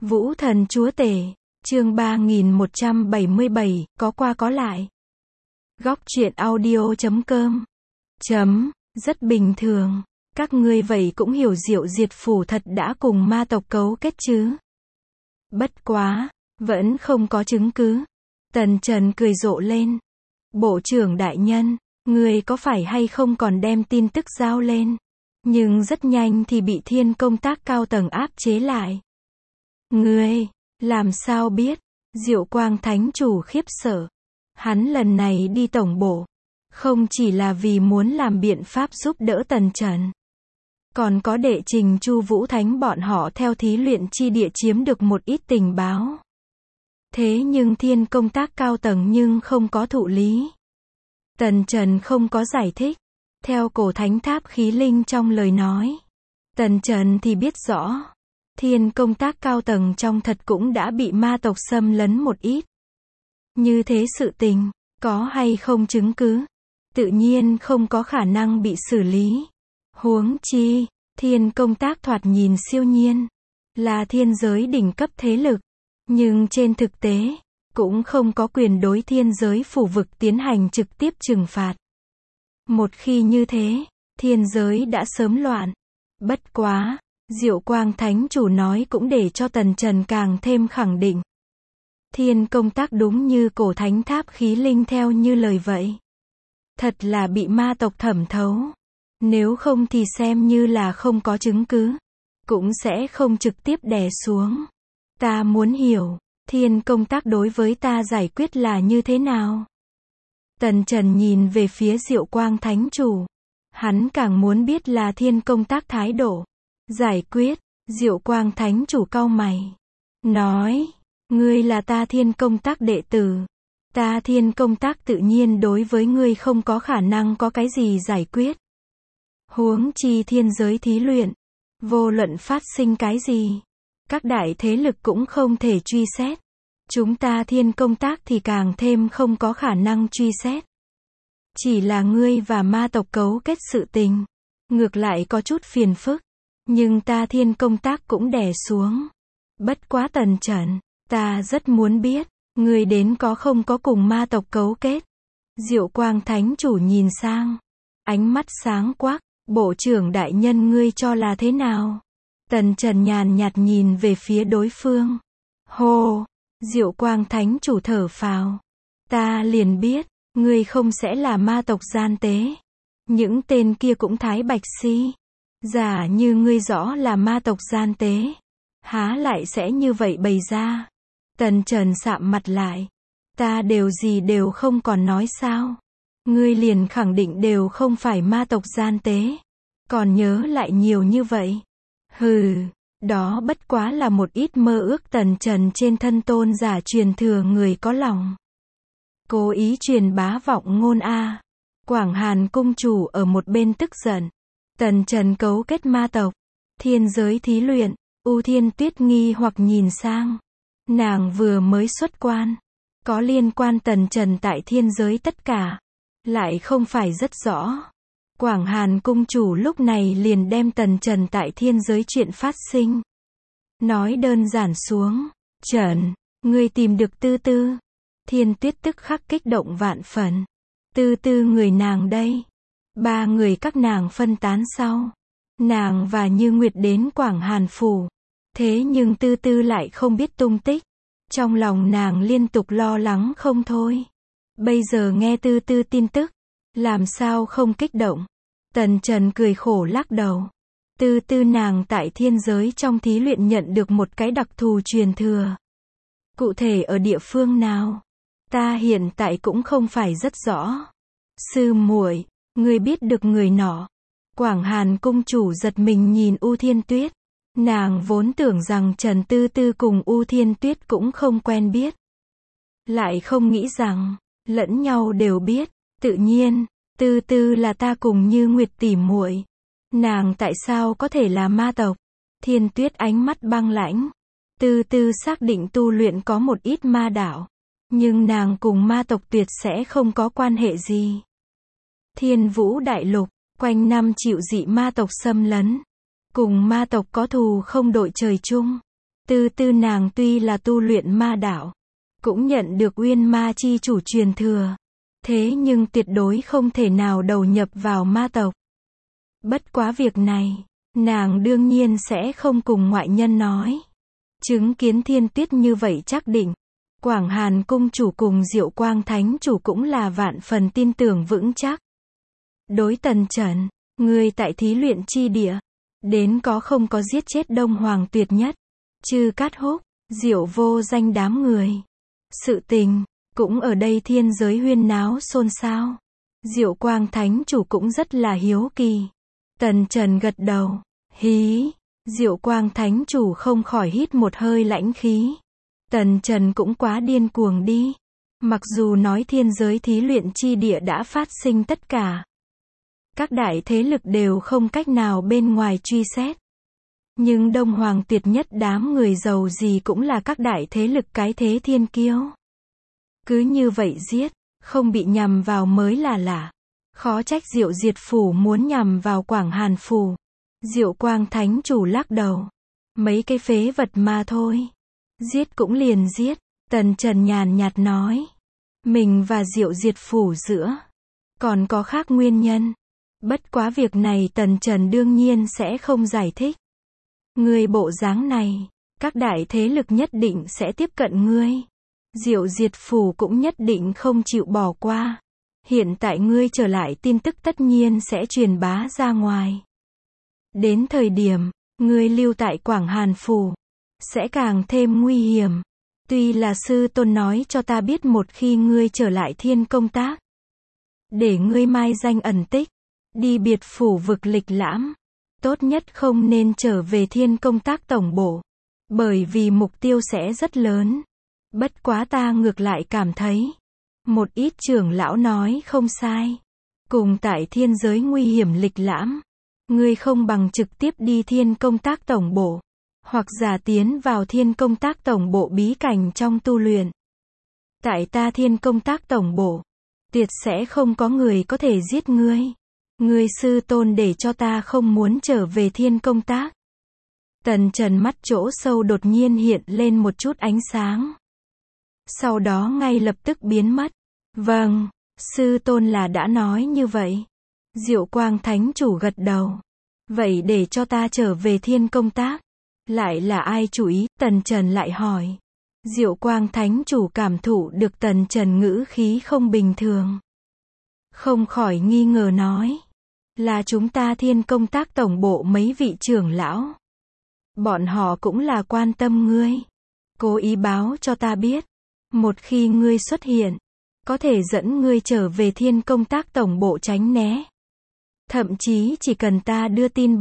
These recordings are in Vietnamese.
Vũ thần chúa tể, chương 3177, có qua có lại. Góc truyện audio.com. Rất bình thường. Các ngươi vậy cũng hiểu Diệu Diệt Phủ thật đã cùng ma tộc cấu kết chứ. Bất quá, vẫn không có chứng cứ. Tần Trần cười rộ lên. Bộ trưởng đại nhân, ngươi có phải hay không còn đem tin tức giao lên. Nhưng rất nhanh thì bị Thiên công tác cao tầng áp chế lại. Ngươi, làm sao biết? Diệu Quang Thánh Chủ khiếp sợ. Hắn lần này đi tổng bộ, không chỉ là vì muốn làm biện pháp giúp đỡ Tần Trần. Còn có đệ trình Chu Vũ Thánh bọn họ theo thí luyện chi địa chiếm được một ít tình báo. Thế nhưng Thiên công tác cao tầng nhưng không có thụ lý. Tần Trần không có giải thích. Theo cổ thánh tháp khí linh trong lời nói. Tần Trần thì biết rõ. Thiên công tác cao tầng trong thật cũng đã bị ma tộc xâm lấn một ít. Như thế sự tình, có hay không chứng cứ, tự nhiên không có khả năng bị xử lý. Huống chi, thiên công tác thoạt nhìn siêu nhiên, là thiên giới đỉnh cấp thế lực. Nhưng trên thực tế, cũng không có quyền đối thiên giới phủ vực tiến hành trực tiếp trừng phạt. Một khi như thế, thiên giới đã sớm loạn. Bất quá, Diệu Quang Thánh Chủ nói cũng để cho Tần Trần càng thêm khẳng định. Thiên công tác đúng như cổ thánh tháp khí linh theo như lời vậy. Thật là bị ma tộc thẩm thấu. Nếu không thì xem như là không có chứng cứ. Cũng sẽ không trực tiếp đè xuống. Ta muốn hiểu, thiên công tác đối với ta giải quyết là như thế nào? Tần Trần nhìn về phía Diệu Quang Thánh Chủ. Hắn càng muốn biết là thiên công tác thái độ. Giải quyết, Diệu Quang Thánh Chủ cau mày. Nói, ngươi là ta thiên công tác đệ tử. Ta thiên công tác tự nhiên đối với ngươi không có khả năng có cái gì giải quyết. Huống chi thiên giới thí luyện. Vô luận phát sinh cái gì. Các đại thế lực cũng không thể truy xét. Chúng ta thiên công tác thì càng thêm không có khả năng truy xét. Chỉ là ngươi và ma tộc cấu kết sự tình. Ngược lại có chút phiền phức. Nhưng ta thiên công tác cũng đè xuống. Bất quá Tần Trần, ta rất muốn biết, ngươi đến có không có cùng ma tộc cấu kết. Diệu Quang Thánh Chủ nhìn sang. Ánh mắt sáng quắc, bộ trưởng đại nhân ngươi cho là thế nào? Tần Trần nhàn nhạt nhìn về phía đối phương. Hô, Diệu Quang Thánh Chủ thở phào. Ta liền biết, ngươi không sẽ là ma tộc gian tế. Những tên kia cũng thái bạch si. Giả như ngươi rõ là ma tộc gian tế, há lại sẽ như vậy bày ra. Tần Trần sạm mặt lại. Ta đều gì đều không còn nói sao. Ngươi liền khẳng định đều không phải ma tộc gian tế. Còn nhớ lại nhiều như vậy. Hừ, đó bất quá là một ít mơ ước Tần Trần trên thân tôn giả truyền thừa người có lòng. Cố ý truyền bá vọng ngôn a. Quảng Hàn cung chủ ở một bên tức giận. Tần Trần cấu kết ma tộc. Thiên giới thí luyện. U Thiên Tuyết nghi hoặc nhìn sang. Nàng vừa mới xuất quan. Có liên quan Tần Trần tại thiên giới tất cả. Lại không phải rất rõ. Quảng Hàn cung chủ lúc này liền đem Tần Trần tại thiên giới chuyện phát sinh. Nói đơn giản xuống. Trần, ngươi tìm được Tư Tư. Thiên Tuyết tức khắc kích động vạn phần. Tư Tư người nàng đây. Ba người các nàng phân tán sau. Nàng và Như Nguyệt đến Quảng Hàn Phủ. Thế nhưng Tư Tư lại không biết tung tích. Trong lòng nàng liên tục lo lắng không thôi. Bây giờ nghe Tư Tư tin tức. Làm sao không kích động. Tần Trần cười khổ lắc đầu. Tư Tư nàng tại thiên giới trong thí luyện nhận được một cái đặc thù truyền thừa. Cụ thể ở địa phương nào? Ta hiện tại cũng không phải rất rõ. Sư muội, ngươi biết được người nọ. Quảng Hàn cung chủ giật mình nhìn U Thiên Tuyết. Nàng vốn tưởng rằng Trần Tư Tư cùng U Thiên Tuyết cũng không quen biết. Lại không nghĩ rằng, lẫn nhau đều biết. Tự nhiên, Tư Tư là ta cùng Như Nguyệt tỉ muội. Nàng tại sao có thể là ma tộc? Thiên Tuyết ánh mắt băng lãnh. Tư Tư xác định tu luyện có một ít ma đạo. Nhưng nàng cùng ma tộc tuyệt sẽ không có quan hệ gì. Thiên Vũ Đại Lục, quanh năm chịu dị ma tộc xâm lấn. Cùng ma tộc có thù không đội trời chung. Tư tư nàng tuy là tu luyện ma đạo, cũng nhận được Uyên Ma chi chủ truyền thừa. Thế nhưng tuyệt đối không thể nào đầu nhập vào ma tộc. Bất quá việc này, nàng đương nhiên sẽ không cùng ngoại nhân nói. Chứng kiến Thiên Tuyết như vậy chắc định, Quảng Hàn cung chủ cùng Diệu Quang thánh chủ cũng là vạn phần tin tưởng vững chắc. Đối Tần Trần, ngươi tại thí luyện chi địa, đến có không có giết chết Đông Hoàng tuyệt nhất, Chư Cát Húc, Diệu vô danh đám người. Sự tình, cũng ở đây thiên giới huyên náo xôn xao. Diệu Quang thánh chủ cũng rất là hiếu kỳ. Tần Trần gật đầu, hí, Diệu Quang thánh chủ không khỏi hít một hơi lãnh khí. Tần Trần cũng quá điên cuồng đi. Mặc dù nói thiên giới thí luyện chi địa đã phát sinh tất cả, các đại thế lực đều không cách nào bên ngoài truy xét. Nhưng Đông Hoàng tuyệt nhất đám người giàu gì cũng là các đại thế lực cái thế thiên kiêu. Cứ như vậy giết, không bị nhằm vào mới là lạ. Khó trách Diệu Diệt Phủ muốn nhằm vào Quảng Hàn Phủ. Diệu Quang thánh chủ lắc đầu. Mấy cái phế vật mà thôi. Giết cũng liền giết. Tần Trần nhàn nhạt nói. Mình và Diệu Diệt Phủ giữa còn có khác nguyên nhân. Bất quá việc này Tần Trần đương nhiên sẽ không giải thích. Ngươi bộ dáng này, các đại thế lực nhất định sẽ tiếp cận ngươi. Diệu Diệt Phủ cũng nhất định không chịu bỏ qua. Hiện tại ngươi trở lại tin tức tất nhiên sẽ truyền bá ra ngoài. Đến thời điểm, ngươi lưu tại Quảng Hàn Phủ, sẽ càng thêm nguy hiểm. Tuy là sư tôn nói cho ta biết một khi ngươi trở lại thiên công tác, để ngươi mai danh ẩn tích, đi biệt phủ vực lịch lãm, tốt nhất không nên trở về thiên công tác tổng bộ. Bởi vì mục tiêu sẽ rất lớn. Bất quá ta ngược lại cảm thấy, một ít trưởng lão nói không sai. Cùng tại thiên giới nguy hiểm lịch lãm, ngươi không bằng trực tiếp đi thiên công tác tổng bộ, hoặc giả tiến vào thiên công tác tổng bộ bí cảnh trong tu luyện. Tại ta thiên công tác tổng bộ, tuyệt sẽ không có người có thể giết ngươi. Ngươi sư tôn để cho ta không muốn trở về thiên công tác. Tần Trần mắt chỗ sâu đột nhiên hiện lên một chút ánh sáng. Sau đó ngay lập tức biến mất. Vâng, sư tôn là đã nói như vậy. Diệu Quang thánh chủ gật đầu. Vậy để cho ta trở về thiên công tác. Lại là ai chủ ý? Tần Trần lại hỏi. Diệu Quang thánh chủ cảm thụ được Tần Trần ngữ khí không bình thường. Không khỏi nghi ngờ nói. Là chúng ta thiên công tác tổng bộ mấy vị trưởng lão. Bọn họ cũng là quan tâm ngươi. Cố ý báo cho ta biết. Một khi ngươi xuất hiện, có thể dẫn ngươi trở về thiên công tác tổng bộ tránh né. Thậm chí chỉ cần ta đưa tin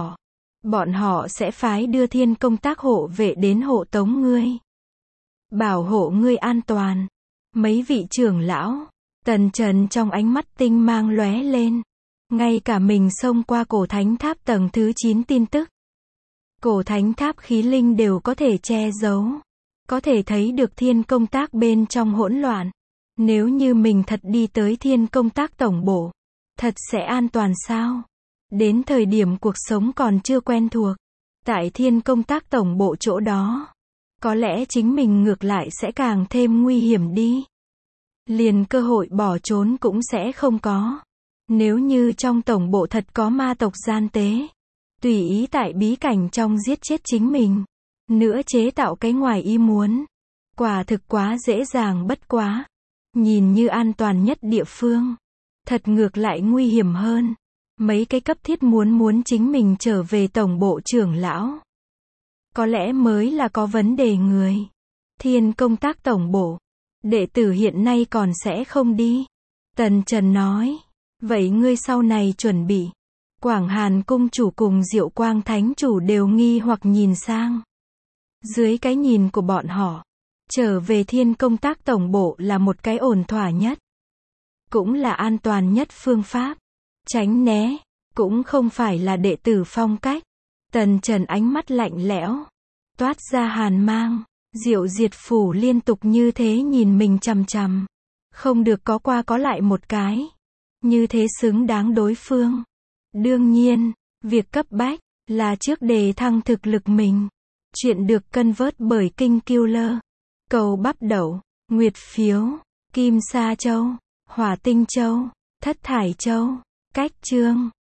bọn họ sẽ phái đưa thiên công tác hộ vệ đến hộ tống ngươi. Bảo hộ ngươi an toàn. Mấy vị trưởng lão, Tần Trần trong ánh mắt tinh mang lóe lên. Ngay cả mình xông qua cổ thánh tháp tầng thứ 9 tin tức. Cổ thánh tháp khí linh đều có thể che giấu. Có thể thấy được thiên công tác bên trong hỗn loạn. Nếu như mình thật đi tới thiên công tác tổng bộ, thật sẽ an toàn sao? Đến thời điểm cuộc sống còn chưa quen thuộc, tại thiên công tác tổng bộ chỗ đó, có lẽ chính mình ngược lại sẽ càng thêm nguy hiểm đi. Liền cơ hội bỏ trốn cũng sẽ không có. Nếu như trong tổng bộ thật có ma tộc gian tế, tùy ý tại bí cảnh trong giết chết chính mình, nữa chế tạo cái ngoài ý muốn, quả thực quá dễ dàng bất quá. Nhìn như an toàn nhất địa phương, thật ngược lại nguy hiểm hơn. Mấy cái cấp thiết muốn chính mình trở về tổng bộ trưởng lão, có lẽ mới là có vấn đề người. Thiên công tác tổng bộ, đệ tử hiện nay còn sẽ không đi. Tần Trần nói, vậy ngươi sau này chuẩn bị. Quảng Hàn cung chủ cùng Diệu Quang thánh chủ đều nghi hoặc nhìn sang. Dưới cái nhìn của bọn họ, trở về thiên công tác tổng bộ là một cái ổn thỏa nhất, cũng là an toàn nhất phương pháp. Tránh né, cũng không phải là đệ tử phong cách. Tần Trần ánh mắt lạnh lẽo, toát ra hàn mang. Diệu Diệt Phủ liên tục như thế nhìn mình chằm chằm. Không được có qua có lại một cái. Như thế xứng đáng đối phương. Đương nhiên, việc cấp bách là trước đề thăng thực lực mình. Chuyện được cân vớt bởi King Killer. Cầu Bắp Đậu, Nguyệt Phiếu, Kim Sa Châu, Hỏa Tinh Châu, Thất Thải Châu, Cách Chương.